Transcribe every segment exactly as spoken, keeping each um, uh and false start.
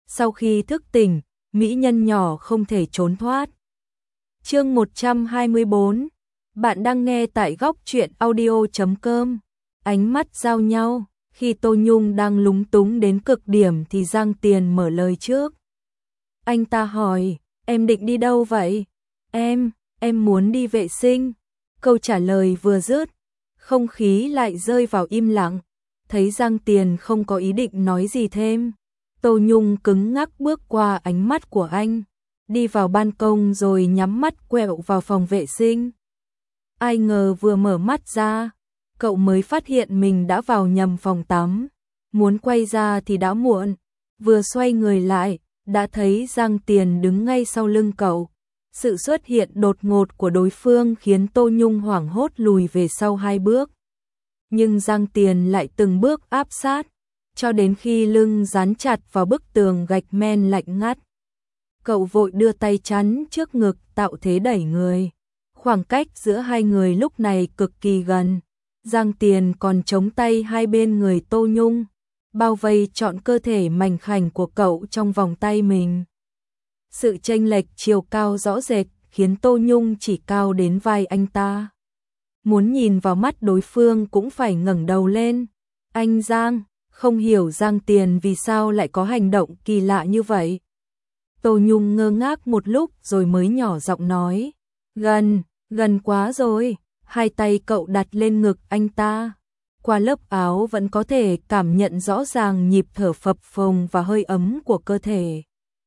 Sau khi thức tỉnh, mỹ nhân nhỏ không thể trốn thoát. Chương một trăm hai mươi bốn. Bạn đang nghe tại góc truyện audio chấm com. Ánh mắt giao nhau, khi Tô Nhung đang lúng túng đến cực điểm thì Giang Tiền mở lời trước. Anh ta hỏi, em định đi đâu vậy? Em, em muốn đi vệ sinh. Câu trả lời vừa dứt, không khí lại rơi vào im lặng. Thấy Giang Tiền không có ý định nói gì thêm, Tô Nhung cứng ngắc bước qua ánh mắt của anh, đi vào ban công rồi nhắm mắt quẹo vào phòng vệ sinh. Ai ngờ vừa mở mắt ra, cậu mới phát hiện mình đã vào nhầm phòng tắm. Muốn quay ra thì đã muộn, vừa xoay người lại, đã thấy Giang Tiền đứng ngay sau lưng cậu. Sự xuất hiện đột ngột của đối phương khiến Tô Nhung hoảng hốt lùi về sau hai bước. Nhưng Giang Tiền lại từng bước áp sát, cho đến khi lưng dán chặt vào bức tường gạch men lạnh ngắt. Cậu vội đưa tay chắn trước ngực tạo thế đẩy người. Khoảng cách giữa hai người lúc này cực kỳ gần. Giang Tiền còn chống tay hai bên người Tô Nhung, bao vây trọn cơ thể mảnh khảnh của cậu trong vòng tay mình. Sự chênh lệch chiều cao rõ rệt khiến Tô Nhung chỉ cao đến vai anh ta. Muốn nhìn vào mắt đối phương cũng phải ngẩng đầu lên. Anh Giang, không hiểu Giang Tiền vì sao lại có hành động kỳ lạ như vậy. Tô Nhung ngơ ngác một lúc rồi mới nhỏ giọng nói. Gần, gần quá rồi. Hai tay cậu đặt lên ngực anh ta. Qua lớp áo vẫn có thể cảm nhận rõ ràng nhịp thở phập phồng và hơi ấm của cơ thể.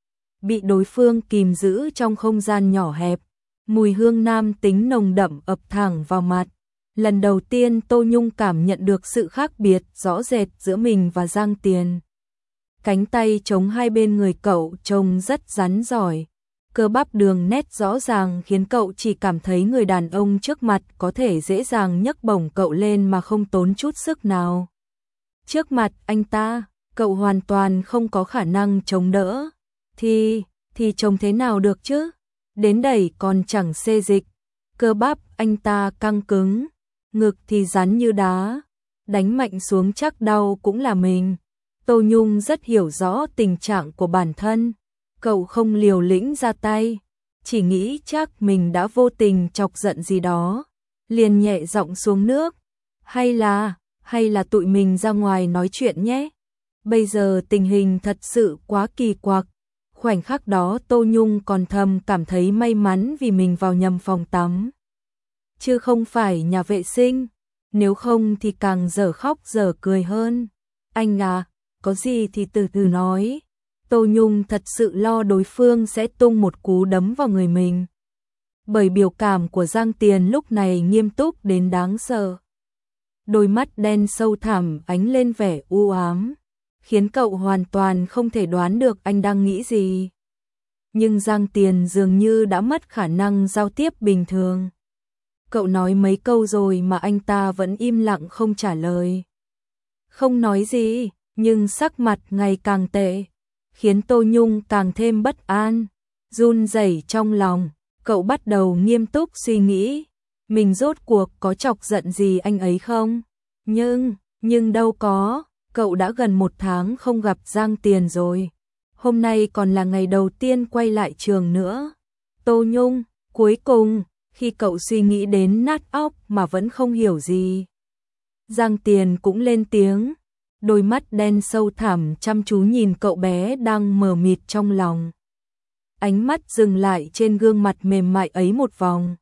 Bị đối phương kìm giữ trong không gian nhỏ hẹp, mùi hương nam tính nồng đậm ập thẳng vào mặt. Lần đầu tiên Tô Nhung cảm nhận được sự khác biệt rõ rệt giữa mình và Giang Tiền. Cánh tay chống hai bên người cậu trông rất rắn giỏi. Cơ bắp đường nét rõ ràng khiến cậu chỉ cảm thấy người đàn ông trước mặt có thể dễ dàng nhấc bổng cậu lên mà không tốn chút sức nào. Trước mặt anh ta, cậu hoàn toàn không có khả năng chống đỡ. Thì, thì trông thế nào được chứ? Đến đẩy còn chẳng xê dịch. Cơ bắp anh ta căng cứng, ngực thì rắn như đá. Đánh mạnh xuống chắc đau cũng là mình. Tô Nhung rất hiểu rõ tình trạng của bản thân. Cậu không liều lĩnh ra tay, chỉ nghĩ chắc mình đã vô tình chọc giận gì đó. Liền nhẹ giọng xuống nước. Hay là, hay là tụi mình ra ngoài nói chuyện nhé. Bây giờ tình hình thật sự quá kỳ quặc. Khoảnh khắc đó Tô Nhung còn thầm cảm thấy may mắn vì mình vào nhầm phòng tắm, chứ không phải nhà vệ sinh. Nếu không thì càng dở khóc dở cười hơn. Anh à, có gì thì từ từ nói. Tô Nhung thật sự lo đối phương sẽ tung một cú đấm vào người mình. Bởi biểu cảm của Giang Tiền lúc này nghiêm túc đến đáng sợ. Đôi mắt đen sâu thẳm ánh lên vẻ u ám, khiến cậu hoàn toàn không thể đoán được anh đang nghĩ gì. Nhưng Giang Tiền dường như đã mất khả năng giao tiếp bình thường. Cậu nói mấy câu rồi mà anh ta vẫn im lặng không trả lời. Không nói gì, nhưng sắc mặt ngày càng tệ, khiến Tô Nhung càng thêm bất an, run rẩy trong lòng. Cậu bắt đầu nghiêm túc suy nghĩ, mình rốt cuộc có chọc giận gì anh ấy không? Nhưng, nhưng đâu có, cậu đã gần một tháng không gặp Giang Tiền rồi. Hôm nay còn là ngày đầu tiên quay lại trường nữa. Tô Nhung, cuối cùng, khi cậu suy nghĩ đến nát óc mà vẫn không hiểu gì. Giang Tiền cũng lên tiếng. Đôi mắt đen sâu thẳm chăm chú nhìn cậu bé đang mờ mịt trong lòng. Ánh mắt dừng lại trên gương mặt mềm mại ấy một vòng.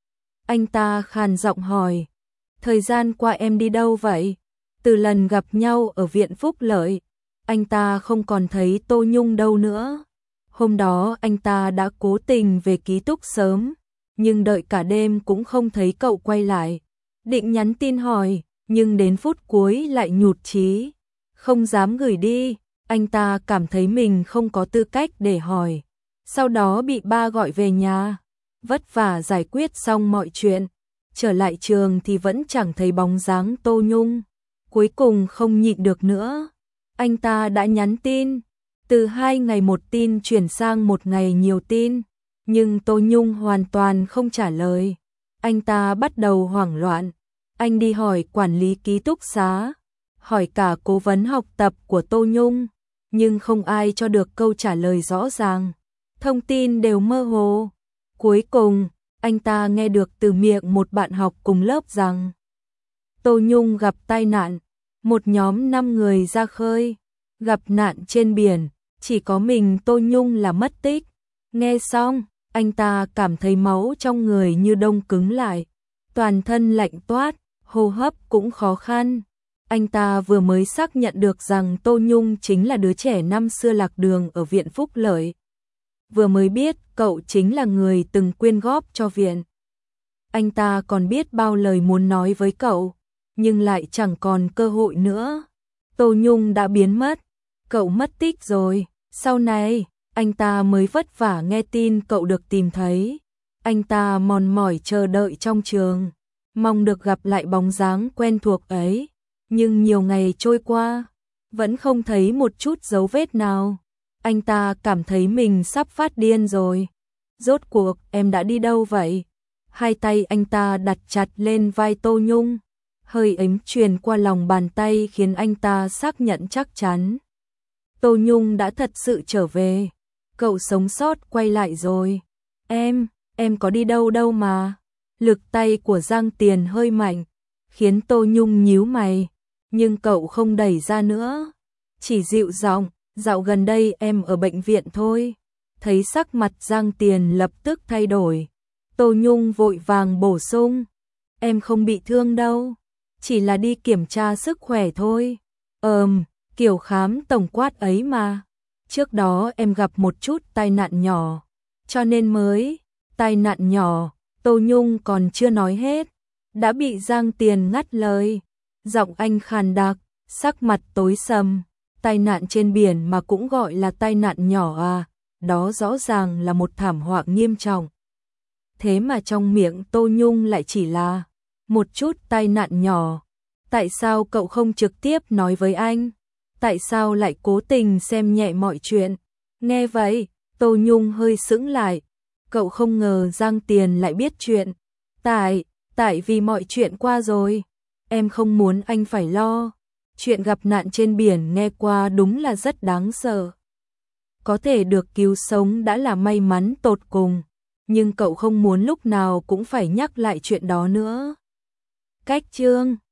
Anh ta khàn giọng hỏi, thời gian qua em đi đâu vậy? Từ lần gặp nhau ở viện Phúc Lợi, anh ta không còn thấy Tô Nhung đâu nữa. Hôm đó anh ta đã cố tình về ký túc sớm, nhưng đợi cả đêm cũng không thấy cậu quay lại. Định nhắn tin hỏi, nhưng đến phút cuối lại nhụt chí, không dám gửi đi. Anh ta cảm thấy mình không có tư cách để hỏi. Sau đó bị ba gọi về nhà, vất vả giải quyết xong mọi chuyện. Trở lại trường thì vẫn chẳng thấy bóng dáng Tô Nhung. Cuối cùng không nhịn được nữa, anh ta đã nhắn tin. Từ hai ngày một tin chuyển sang một ngày nhiều tin, nhưng Tô Nhung hoàn toàn không trả lời. Anh ta bắt đầu hoảng loạn. Anh đi hỏi quản lý ký túc xá, hỏi cả cố vấn học tập của Tô Nhung, nhưng không ai cho được câu trả lời rõ ràng. Thông tin đều mơ hồ. Cuối cùng, anh ta nghe được từ miệng một bạn học cùng lớp rằng Tô Nhung gặp tai nạn, một nhóm năm người ra khơi, gặp nạn trên biển, chỉ có mình Tô Nhung là mất tích. Nghe xong, anh ta cảm thấy máu trong người như đông cứng lại, toàn thân lạnh toát, hô hấp cũng khó khăn. Anh ta vừa mới xác nhận được rằng Tô Nhung chính là đứa trẻ năm xưa lạc đường ở viện Phúc Lợi. Vừa mới biết cậu chính là người từng quyên góp cho viện. Anh ta còn biết bao lời muốn nói với cậu, nhưng lại chẳng còn cơ hội nữa. Tô Nhung đã biến mất, cậu mất tích rồi. Sau này, anh ta mới vất vả nghe tin cậu được tìm thấy. Anh ta mòn mỏi chờ đợi trong trường, mong được gặp lại bóng dáng quen thuộc ấy. Nhưng nhiều ngày trôi qua, vẫn không thấy một chút dấu vết nào. Anh ta cảm thấy mình sắp phát điên rồi. Rốt cuộc em đã đi đâu vậy? Hai tay anh ta đặt chặt lên vai Tô Nhung, hơi ấm truyền qua lòng bàn tay khiến anh ta xác nhận chắc chắn. Tô Nhung đã thật sự trở về. Cậu sống sót quay lại rồi. Em, em có đi đâu đâu mà. Lực tay của Giang Tiền hơi mạnh, khiến Tô Nhung nhíu mày. Nhưng cậu không đẩy ra nữa, chỉ dịu giọng, dạo gần đây em ở bệnh viện thôi. Thấy sắc mặt Giang Tiền lập tức thay đổi, Tô Nhung vội vàng bổ sung, em không bị thương đâu, chỉ là đi kiểm tra sức khỏe thôi. Ờm, kiểu khám tổng quát ấy mà. Trước đó em gặp một chút tai nạn nhỏ, cho nên mới. Tai nạn nhỏ, Tô Nhung còn chưa nói hết, đã bị Giang Tiền ngắt lời. Giọng anh khàn đặc, sắc mặt tối sầm. Tai nạn trên biển mà cũng gọi là tai nạn nhỏ à, đó rõ ràng là một thảm họa nghiêm trọng. Thế mà trong miệng Tô Nhung lại chỉ là một chút tai nạn nhỏ. Tại sao cậu không trực tiếp nói với anh? Tại sao lại cố tình xem nhẹ mọi chuyện? Nghe vậy, Tô Nhung hơi sững lại. Cậu không ngờ Giang Tiền lại biết chuyện. Tại, tại vì mọi chuyện qua rồi. Em không muốn anh phải lo. Chuyện gặp nạn trên biển nghe qua đúng là rất đáng sợ. Có thể được cứu sống đã là may mắn tột cùng. Nhưng cậu không muốn lúc nào cũng phải nhắc lại chuyện đó nữa. Cách chương